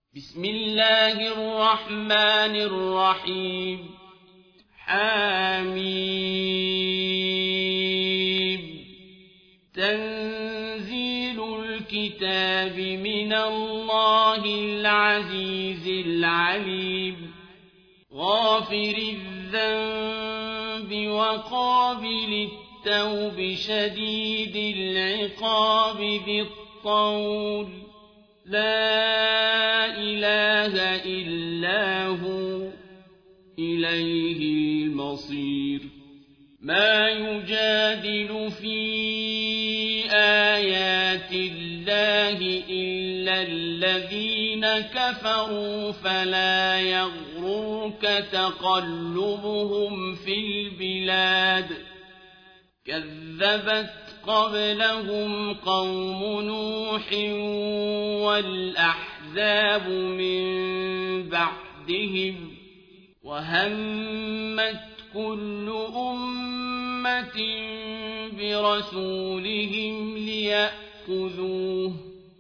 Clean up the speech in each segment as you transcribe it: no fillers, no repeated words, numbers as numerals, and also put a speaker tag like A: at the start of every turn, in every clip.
A: بسم الله الرحمن الرحيم حميم تنزيل الكتاب من الله العزيز العليم غافر الذنب وقابل التوب شديد العقاب ذي الطول لا إله إلا هو إليه المصير ما يجادل في آيات الله إلا الذين كفروا فلا يغررك تقلبهم في البلاد كذبت قبلهم قوم نوح والأحزاب من بعدهم وهمت كل أمة برسولهم ليأخذوه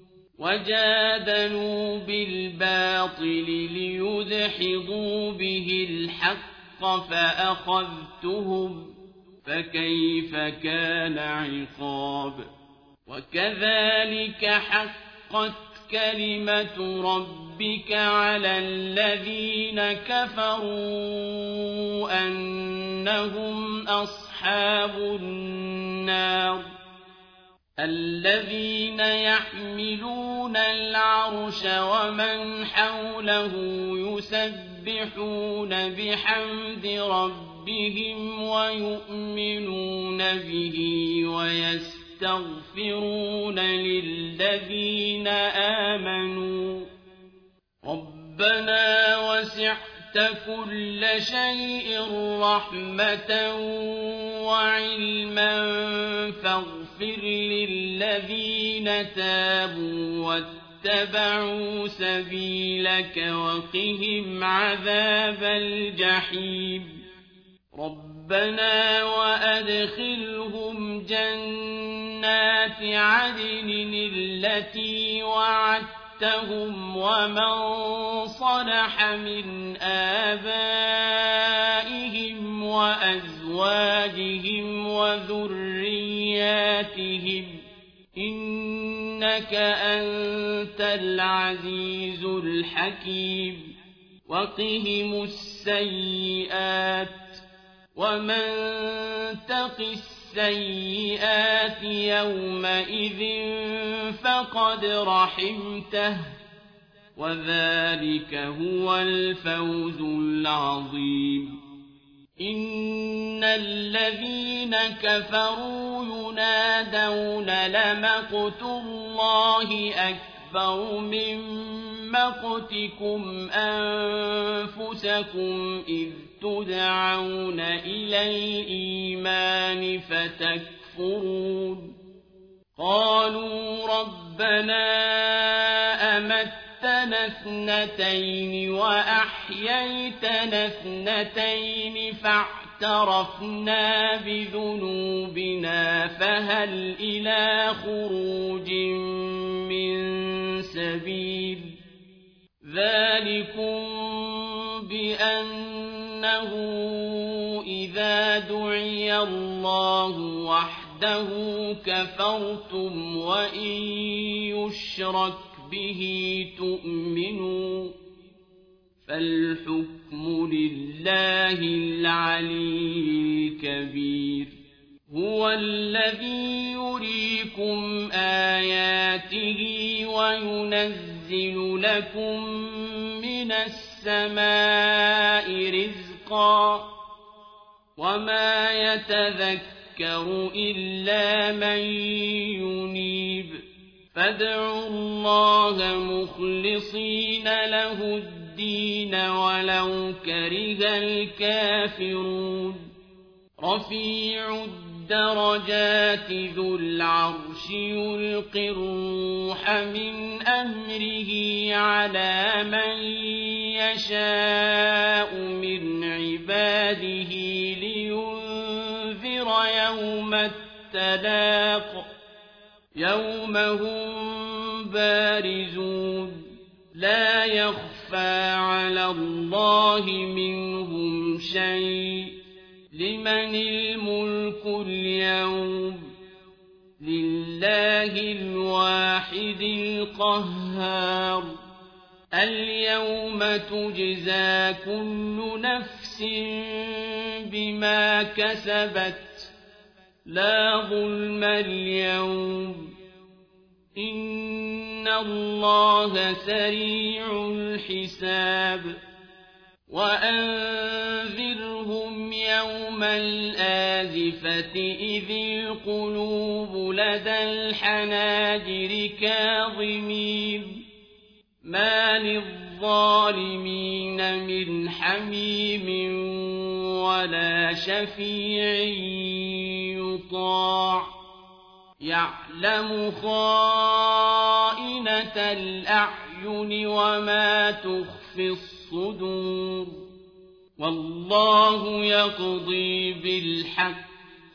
A: وجادلوا بالباطل ليدحضوا به الحق فأخذتهم فكيف كان عقاب وكذلك حقت كلمة ربك على الذين كفروا أنهم أصحاب النار الذين يحملون العرش ومن حوله يسبحون بحمد ربهم ويؤمنون به ويستغفرون للذين آمنوا ربنا وسعت كل شيء رحمة وعلما فاغفر للذين تابوا واتبعوا سبيلك وقهم عذاب الجحيم ربنا وأدخلهم جنات عدن التي وعدتهم ومن صلح من آبائهم وأزواجهم وذرياتهم إنك أنت العزيز الحكيم وقهم السيئات ومن تق السيئات يومئذ فقد رحمته وذلك هو الفوز العظيم إن الذين كفروا ينادون لمقت الله أكبر من مقتكم أنفسكم إذ تدعون إلى الإيمان فتكفرون قالوا ربنا أمتنا اثنتين وأحييتنا اثنتين فاعترفنا بذنوبنا فهل إلى خروج من سبيل ذلكم بأنه إذا دعي الله وحده كفرتم وإن يشرك به تؤمنوا فالحكم لله العلي الكبير هو الذي يريكم آياته وينزل لكم من السماء رزقا وما يتذكر إلا من ينيب فادعوا الله مخلصين له الدين ولو كره الكافرون رفيع الدرجات ذو العرش يلقي الروح من أمره على من يشاء من عباده لينذر يوم التلاق يوم هم بارزون لا يخفى على الله منهم شيء لمن الملك اليوم لله الواحد القهار اليوم تجزى كل نفس بما كسبت لا ظلم اليوم إن الله سريع الحساب وأنذرهم يوم الآزفة إذ القلوب لدى الحناجر كاظمين ما للظالمين من حميم ولا شفيع يطاع يعلم خائنة الأعين وما تخفي الصدور والله يقضي بالحق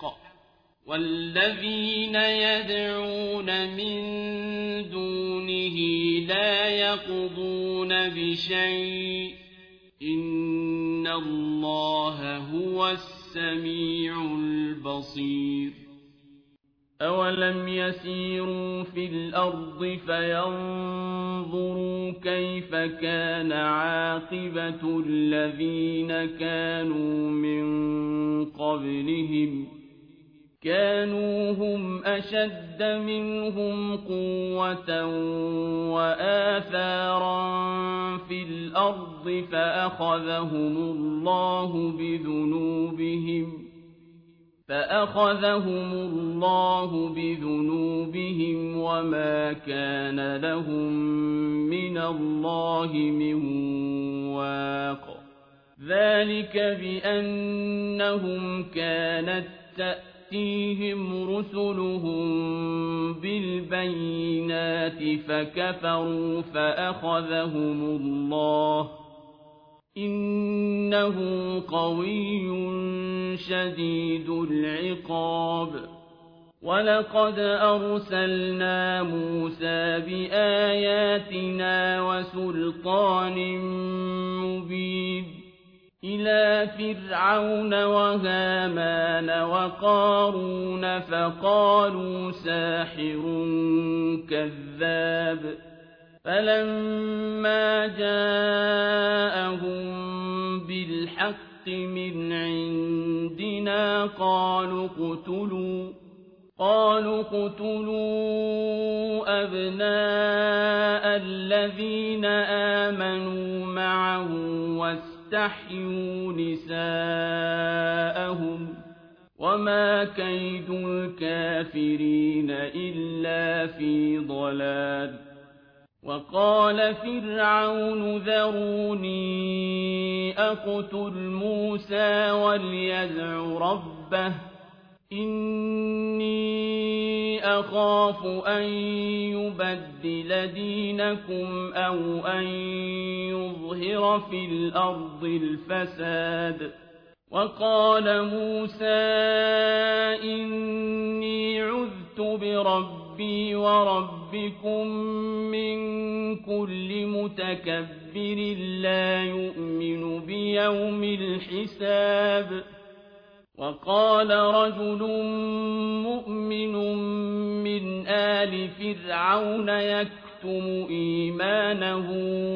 A: والذين يدعون من دونه لا يقضون بشيء إن الله هو السميع البصير أولم يسيروا في الأرض فينظروا كيف كان عاقبة الذين كانوا من قبلهم كانوا هم أشد منهم قوة وآثارا في الأرض فأخذهم الله بذنوبهم وما كان لهم من الله من واق ذلك بأنهم كانت تأتيهم رسلهم بالبينات فكفروا فأخذهم الله إنه قوي شديد العقاب ولقد أرسلنا موسى بآياتنا وسلطان مبين إلى فرعون وهامان وقارون فقالوا ساحر كذاب فلما جاءهم بالحق من عندنا قالوا اقتلوا أبناء الذين آمنوا معه واستحيوا نساءهم وما كيد الكافرين إلا في ضلال وقال فرعون ذروني أقتل موسى وليدع ربه إني أخاف أن يبدل دينكم أو أن يظهر في الأرض الفساد وقال موسى إني عذت بربي وربكم من كل متكبر لا يؤمن بيوم الحساب وقال رجل مؤمن من آل فرعون يكتم إيمانه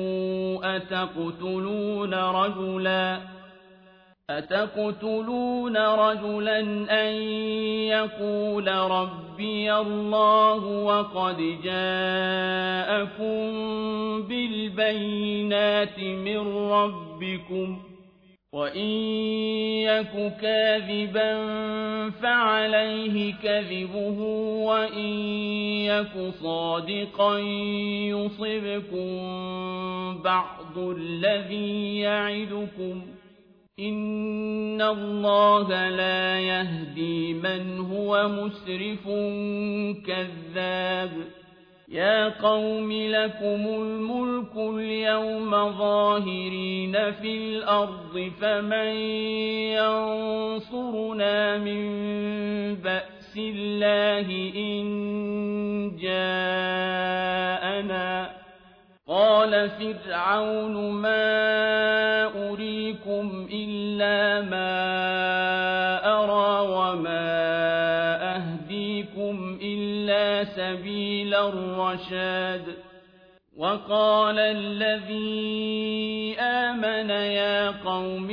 A: أتقتلون رجلا أن يقول ربي الله وقد جاءكم بالبينات من ربكم وإن يك كاذبا فعليه كذبه وإن يك صادقا يصبكم بعض الذي يعدكم إن الله لا يهدي من هو مسرف كذاب يا قوم لكم الملك اليوم ظاهرين في الأرض فمن ينصرنا من بأس الله إن جاءنا قال وقال فرعون ما أريكم إلا ما أرى وما أهديكم إلا سبيل الرشاد وقال الذي آمن يا قوم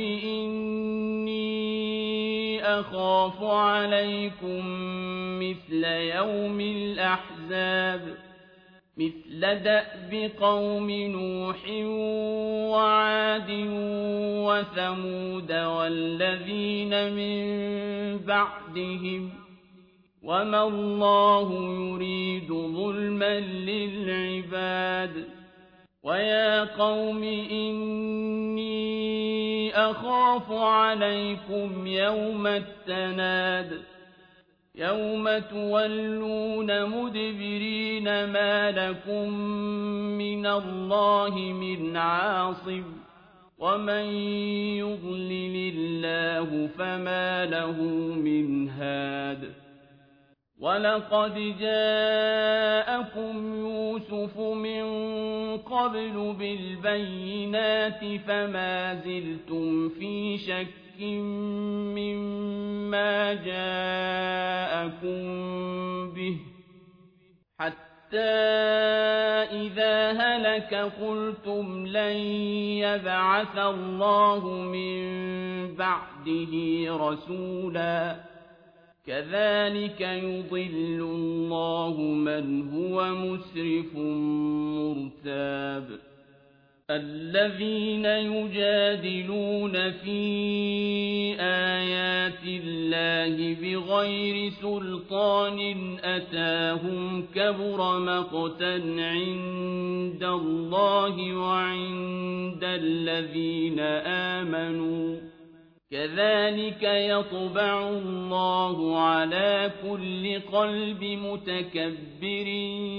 A: إني أخاف عليكم مثل يوم الأحزاب مثل دأب قوم نوح وعاد وثمود والذين من بعدهم وما الله يريد ظلما للعباد ويا قوم إني أخاف عليكم يوم التناد يوم تولون مدبرين ما لكم من الله من عاصم ومن يضلل الله فما له من هاد ولقد جاءكم يوسف من قبل بالبينات فما زلتم في شك مما جاءكم به حتى إذا هلك قلتم لن يبعث الله من بعده رسولا كذلك يضل الله من هو مسرف مرتاب الذين يجادلون في آيات الله بغير سلطان أتاهم كبر مقتا عند الله وعند الذين آمنوا كذلك يطبع الله على كل قلب متكبر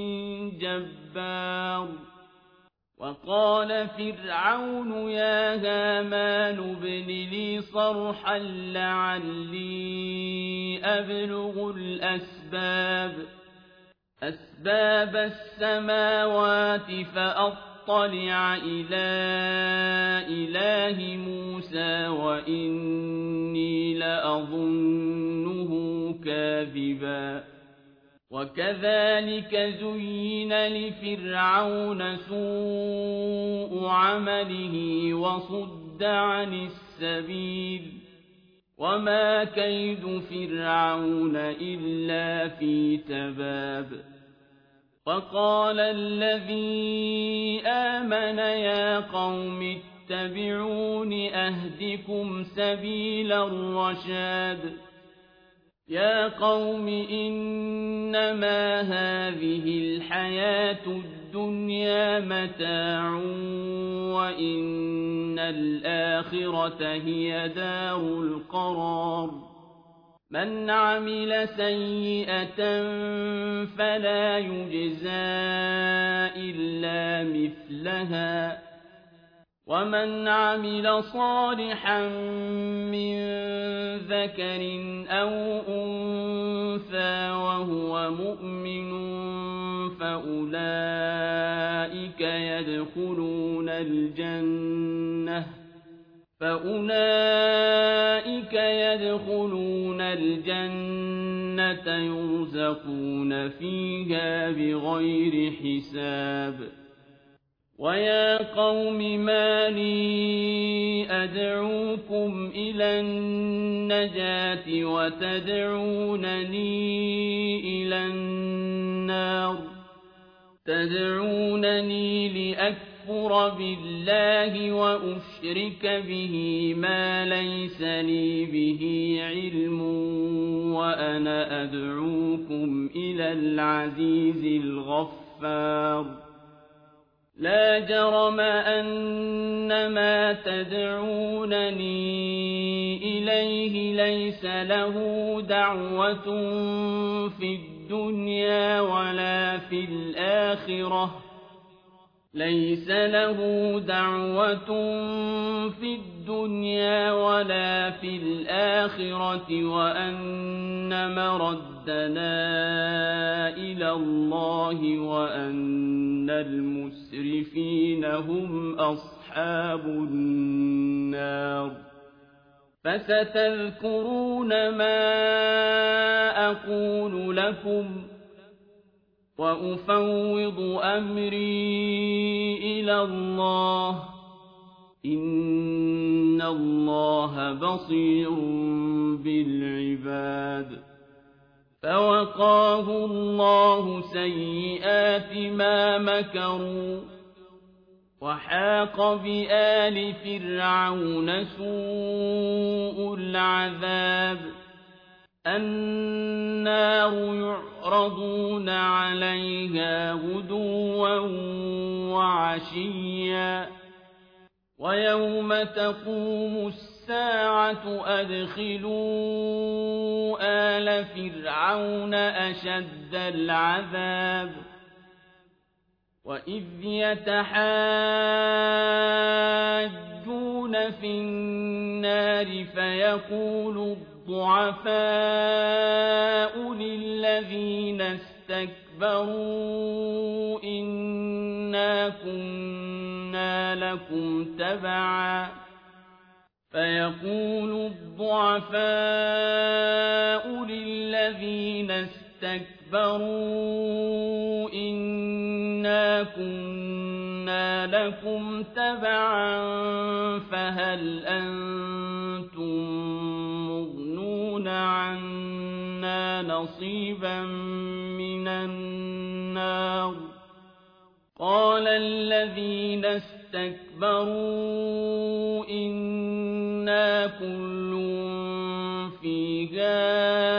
A: جبار وقال فرعون يا هامان ابن لي صرحا لعلي أبلغ أسباب السماوات فأطلع إلى إله موسى وإني لأظنه كاذبا وكذلك زين لفرعون سوء عمله وصد عن السبيل وما كيد فرعون إلا في تباب وقال الذي آمن يا قوم اتبعون أهدكم سبيل الرشاد يا قوم إنما هذه الحياة الدنيا متاع وإن الآخرة هي دار القرار من عمل سيئة فلا يجزى إلا مثلها ومن عمل صالحا من ذكر أو أنثى وهو مؤمن فأولئك يدخلون الجنة يرزقون فيها بغير حساب ويا قوم ما لي أدعوكم إلى النجاة وتدعونني إلى النار تدعونني لأكفر بالله وأشرك به ما ليس لي به علم وأنا أدعوكم إلى العزيز الغفار لا جرم أن ما تدعونني إليه ليس له دعوة في الدنيا ولا في الآخرة ليس له دعوة في الدنيا ولا في الآخرة وأن مردنا إلى الله وأن المسرفين هم أصحاب النار فستذكرون ما أقول لكم وأفوض أمري إلى الله إن الله بصير بالعباد فوقاه الله سيئات ما مكروا وحاق بآل فرعون سوء العذاب النار يعرضون عليها غدوا وعشيا ويوم تقوم الساعة أدخلوا آل فرعون أشد العذاب وإذ يتحاجون في النار فيقول الضعفاء للذين استكبروا إنا كنا لكم تبعا فيقول الضعفاء للذين استكبروا إنا كنا لكم تبعا فهل أنتم مغنون عنا نصيبا من النار قال الذين استكبروا إنا كل فيها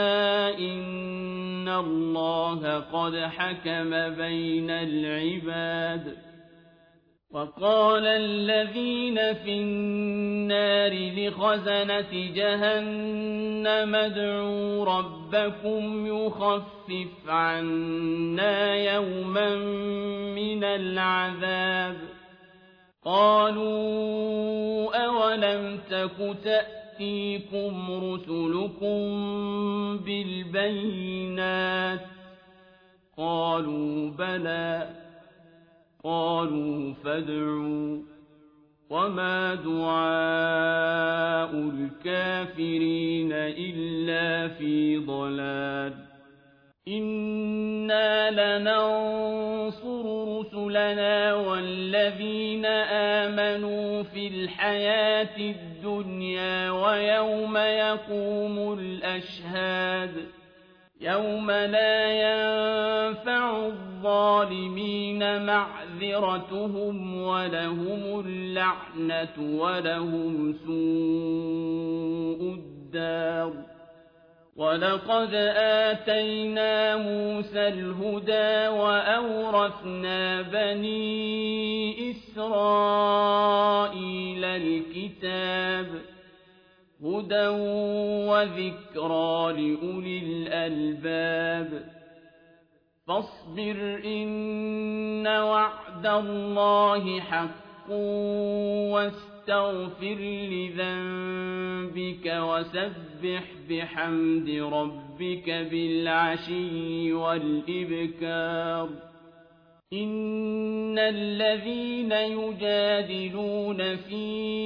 A: إن الله قد حكم بين العباد وقال الذين في النار لخزنة جهنم ادعوا ربكم يخفف عنا يوما من العذاب قالوا أولم تك تأتيكم رسلكم بالبينات قالوا بلى قالوا فادعوا وما دعاء الكافرين إلا في ضلال إنا لننصر رسلنا والذين آمنوا في الحياة الدنيا ويوم يقوم الأشهاد يوم لا ينفع الظالمين معذرتهم ولهم اللعنة ولهم سوء الدار ولقد آتينا موسى الهدى وأورثنا بني إسرائيل الكتاب هدى وذكرى لأولي الألباب فاصبر إن وعد الله حق واستغفر لذنبك وسبح بحمد ربك بالعشي والإبكار إن الذين يجادلون في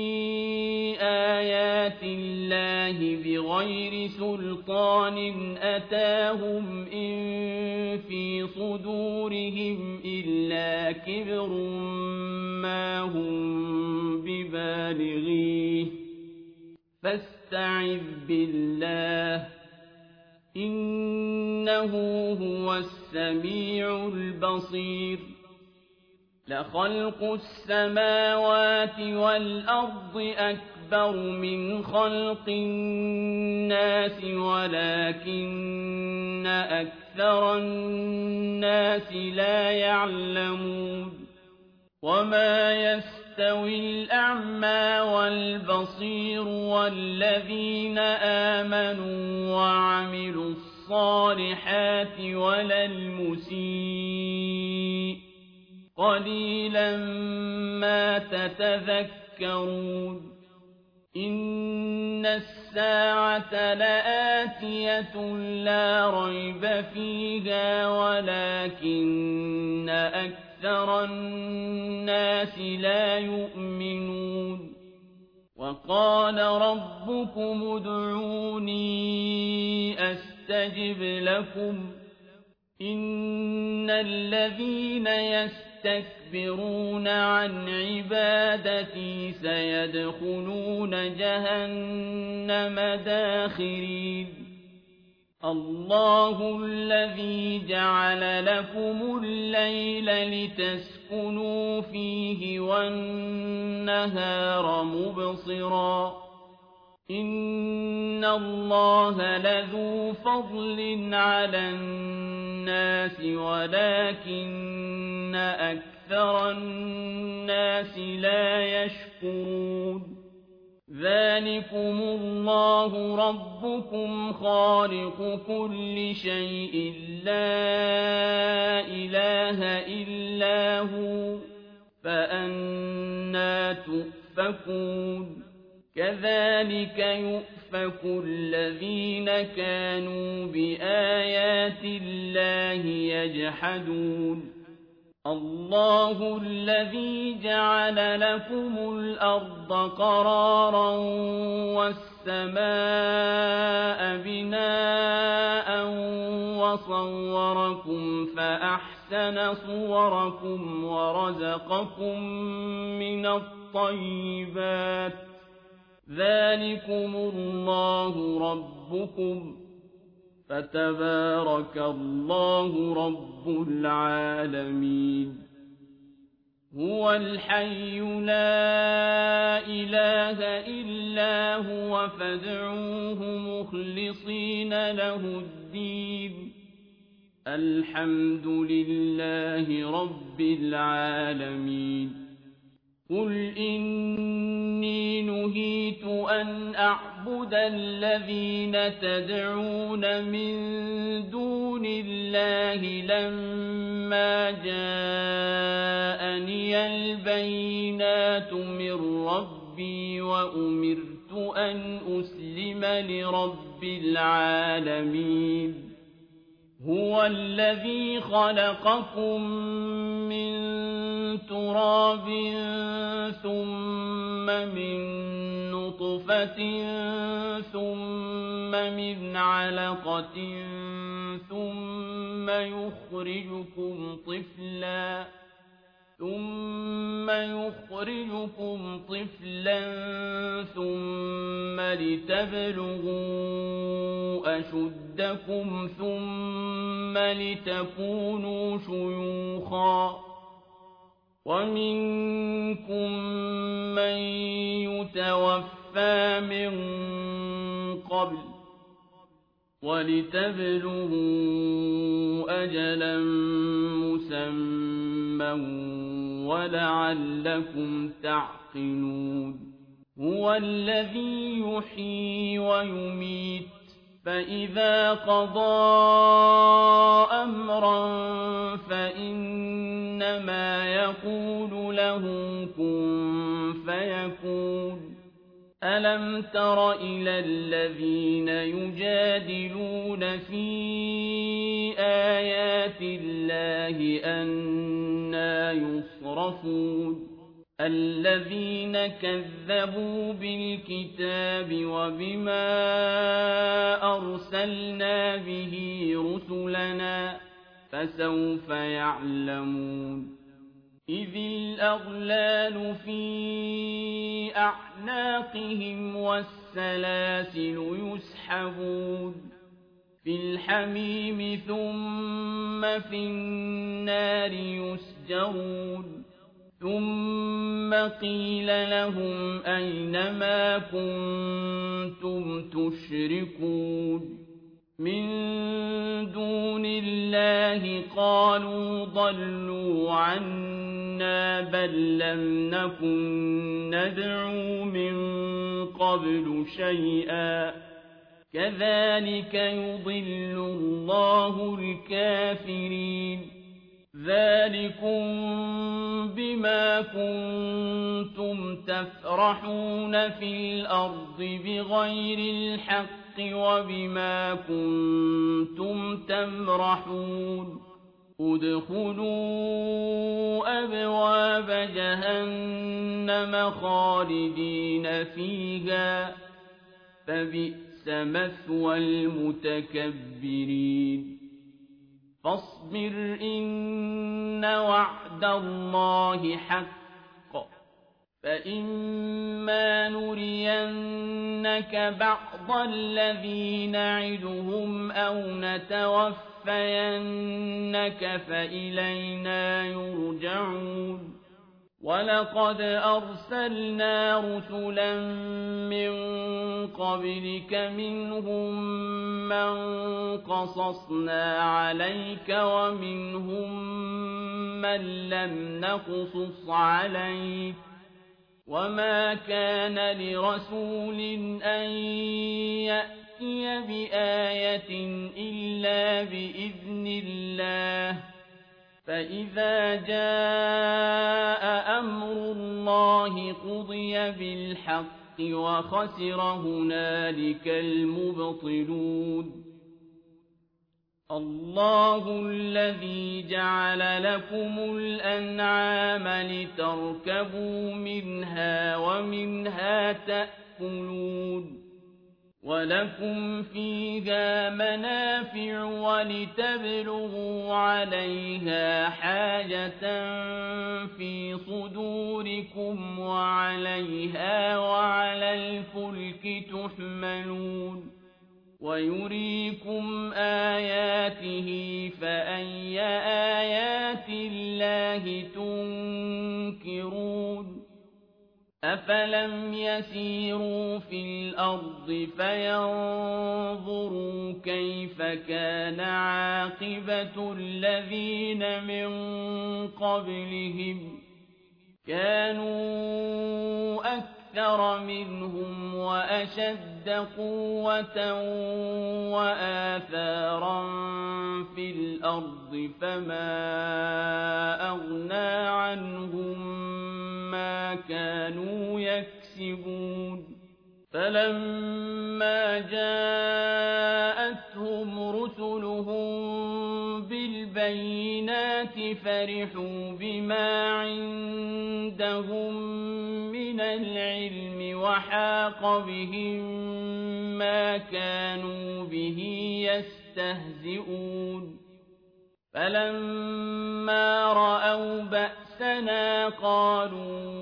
A: آيات الله بغير سلطان أتاهم إن في صدورهم إلا كبر ما هم ببالغيه فاستعذ بالله إنه هو السميع البصير لخلق السماوات والأرض أكبر من خلق الناس ولكن أكثر الناس لا يعلمون وما يستوي الأعمى والبصير والذين آمنوا وعملوا الصالحات ولا المسيء قليلا ما تتذكرون إن الساعة لآتية لا ريب فيها ولكن أكثر الناس لا يؤمنون وقال ربكم ادعوني أستجب لكم إن الذين يستكبرون عن عبادتي سيدخلون جهنم داخرين الله الذي جعل لكم الليل لتسكنوا فيه والنهار مبصرا إن الله لذو فضل على الناس ولكن أكثر الناس لا يشكرون ذلكم الله ربكم خالق كل شيء لا إله إلا هو فأنى تؤفكون كذلك يؤفك الذين كانوا بآيات الله يجحدون الله الذي جعل لكم الأرض قرارا والسماء بناء وصوركم فأحسن صوركم ورزقكم من الطيبات ذلكم الله ربكم فتبارك الله رب العالمين هو الحي لا إله إلا هو فادعوه مخلصين له الدين الحمد لله رب العالمين قل إني نهيت أن أعبد الذين تدعون من دون الله لما جاءني البينات من ربي وأمرت أن أسلم لرب العالمين هو الذي خلقكم من تراب ثم من نطفة ثم من علقة ثم يخرجكم طفلا ثم لتبلغوا أشدكم ثم لتكونوا شيوخا ومنكم من يتوفى من قبل ولتبلغوا أجلا مسمى ولعلكم تعقلون هو الذي يحيي ويميت فإذا قضى أمرا فإنما يقول له كن فيكون ألم تر إلى الذين يجادلون في آيات الله أنى يصرفون الذين كذبوا بالكتاب وبما أرسلنا به رسلنا فسوف يعلمون إذ الأغلال في أعناقهم والسلاسل يسحبون في الحميم ثم في النار يسجرون ثم قيل لهم أين ما كنتم تشركون من دون الله قالوا ضلوا عنا بل لم نكن ندعو من قبل شيئا كذلك يضل الله الكافرين ذلكم بما كنتم تفرحون في الأرض بغير الحق وبما كنتم تمرحون ادخلوا أبواب جهنم خالدين فيها فبئس مثوى المتكبرين فاصبر إن وعد الله حق فإما نرينك بعض الذي نعدهم أو نتوفينك فإلينا يرجعون ولقد أرسلنا رسلا من قبلك منهم من قصصنا عليك ومنهم من لم نقصص عليك وما كان لرسول أن يأتي بآية إلا بإذن الله فإذا جاء أمر الله قضي بالحق وخسر هنالك المبطلون الله الذي جعل لكم الأنعام لتركبوا منها ومنها تأكلون ولكم فيها منافع ولتبلغوا عليها حاجة في صدوركم وعليها وعلى الفلك تحملون ويريكم آياته فأي آيات الله تنكرون أفلم يسيروا في الأرض فينظروا كيف كان عاقبة الذين من قبلهم كانوا أكثر منهم وأشد قوة وآثارا في الأرض فما أغنى عنهم ما كانوا يكسبون فلما جاءتهم رسلهم بالبينات فرحوا بما عندهم من العلم وحاق بهم ما كانوا به يستهزئون فلما رأوا بأسنا قالوا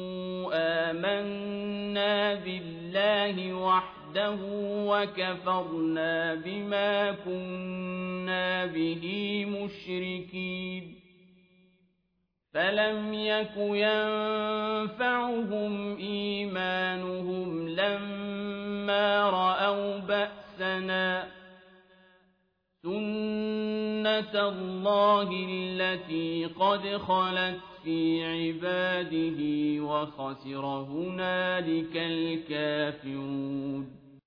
A: آمنا بالله وحده وكفرنا بما كنا به مشركين فلم يك ينفعهم إيمانهم لما رأوا بأسنا سنة الله التي قد خلت في عباده وخسر هنالك الكافرون